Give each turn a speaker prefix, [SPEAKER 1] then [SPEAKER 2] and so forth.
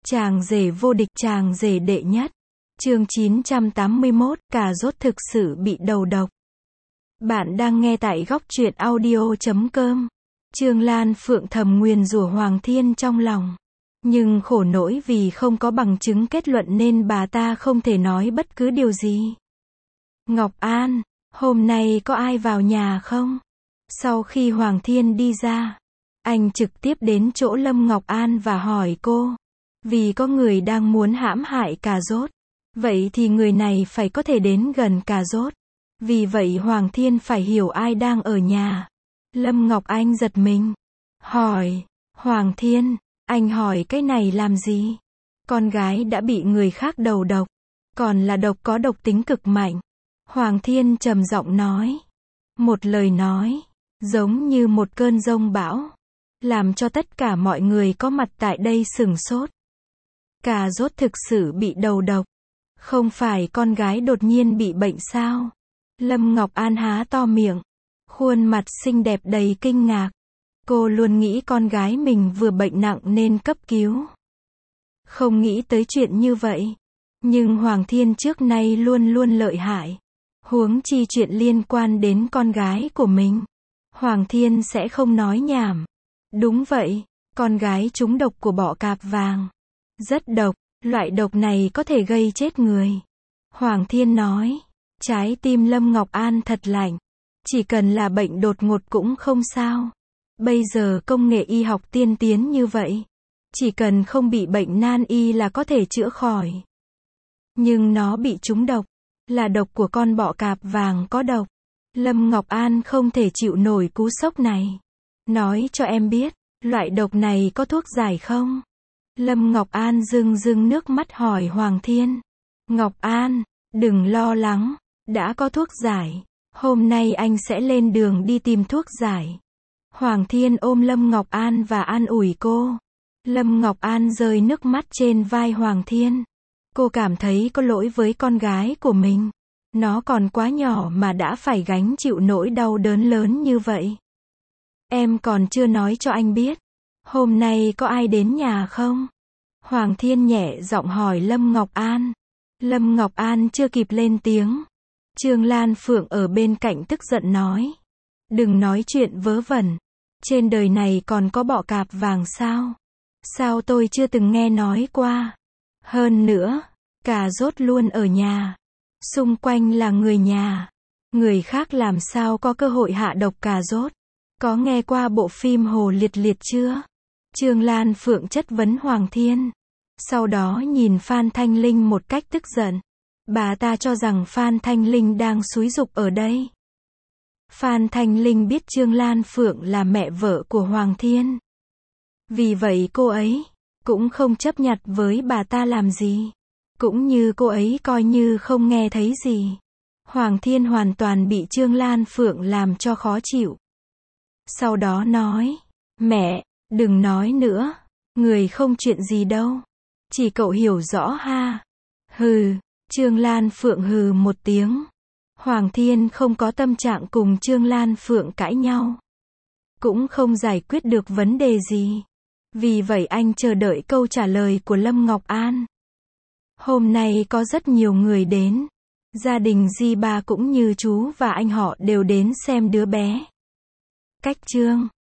[SPEAKER 1] Chàng rể vô địch, chàng rể đệ nhất. Chương 981, cà rốt thực sự bị đầu độc. Bạn đang nghe tại góc truyện audio.com. Trương Lan Phượng thầm nguyền rủa Hoàng Thiên trong lòng. Nhưng khổ nỗi vì không có bằng chứng kết luận nên bà ta không thể nói bất cứ điều gì. Ngọc An, hôm nay có ai vào nhà không? Sau khi Hoàng Thiên đi ra, anh trực tiếp đến chỗ Lâm Ngọc An và hỏi cô. Vì có người đang muốn hãm hại cà rốt. Vậy thì người này phải có thể đến gần cà rốt. Vì vậy Hoàng Thiên phải hiểu ai đang ở nhà. Lâm Ngọc Anh giật mình. Hỏi, Hoàng Thiên, anh hỏi cái này làm gì? Con gái đã bị người khác đầu độc. Còn là độc có độc tính cực mạnh. Hoàng Thiên trầm giọng nói. Một lời nói, giống như một cơn giông bão. Làm cho tất cả mọi người có mặt tại đây sửng sốt. Cà rốt thực sự bị đầu độc. Không phải con gái đột nhiên bị bệnh sao? Lâm Ngọc An há to miệng. Khuôn mặt xinh đẹp đầy kinh ngạc. Cô luôn nghĩ con gái mình vừa bệnh nặng nên cấp cứu. Không nghĩ tới chuyện như vậy. Nhưng Hoàng Thiên trước nay luôn luôn lợi hại. Huống chi chuyện liên quan đến con gái của mình. Hoàng Thiên sẽ không nói nhảm. Đúng vậy, con gái trúng độc của bọ cạp vàng. Rất độc, loại độc này có thể gây chết người. Hoàng Thiên nói. Trái tim Lâm Ngọc An thật lạnh. Chỉ cần là bệnh đột ngột cũng không sao. Bây giờ công nghệ y học tiên tiến như vậy. Chỉ cần không bị bệnh nan y là có thể chữa khỏi. Nhưng nó bị trúng độc. Là độc của con bọ cạp vàng có độc. Lâm Ngọc An không thể chịu nổi cú sốc này. Nói cho em biết, loại độc này có thuốc giải không? Lâm Ngọc An rưng rưng nước mắt hỏi Hoàng Thiên. Ngọc An, đừng lo lắng, đã có thuốc giải. Hôm nay anh sẽ lên đường đi tìm thuốc giải. Hoàng Thiên ôm Lâm Ngọc An và an ủi cô. Lâm Ngọc An rơi nước mắt trên vai Hoàng Thiên. Cô cảm thấy có lỗi với con gái của mình. Nó còn quá nhỏ mà đã phải gánh chịu nỗi đau đớn lớn như vậy. Em còn chưa nói cho anh biết. Hôm nay có ai đến nhà không? Hoàng Thiên nhẹ giọng hỏi Lâm Ngọc An. Lâm Ngọc An chưa kịp lên tiếng. Trương Lan Phượng ở bên cạnh tức giận nói. Đừng nói chuyện vớ vẩn. Trên đời này còn có bọ cạp vàng sao? Sao tôi chưa từng nghe nói qua? Hơn nữa, cà rốt luôn ở nhà. Xung quanh là người nhà. Người khác làm sao có cơ hội hạ độc cà rốt? Có nghe qua bộ phim Hồ Liệt Liệt chưa? Trương Lan Phượng chất vấn Hoàng Thiên. Sau đó nhìn Phan Thanh Linh một cách tức giận. Bà ta cho rằng Phan Thanh Linh đang xúi giục ở đây. Phan Thanh Linh biết Trương Lan Phượng là mẹ vợ của Hoàng Thiên. Vì vậy cô ấy cũng không chấp nhặt với bà ta làm gì. Cũng như cô ấy coi như không nghe thấy gì. Hoàng Thiên hoàn toàn bị Trương Lan Phượng làm cho khó chịu. Sau đó nói. Mẹ, đừng nói nữa. Người không chuyện gì đâu. Chỉ cậu hiểu rõ ha. Hừ. Trương Lan Phượng hừ một tiếng. Hoàng Thiên không có tâm trạng cùng Trương Lan Phượng cãi nhau. Cũng không giải quyết được vấn đề gì. Vì vậy anh chờ đợi câu trả lời của Lâm Ngọc An. Hôm nay có rất nhiều người đến. Gia đình Di Ba cũng như chú và anh họ đều đến xem đứa bé. Cách chương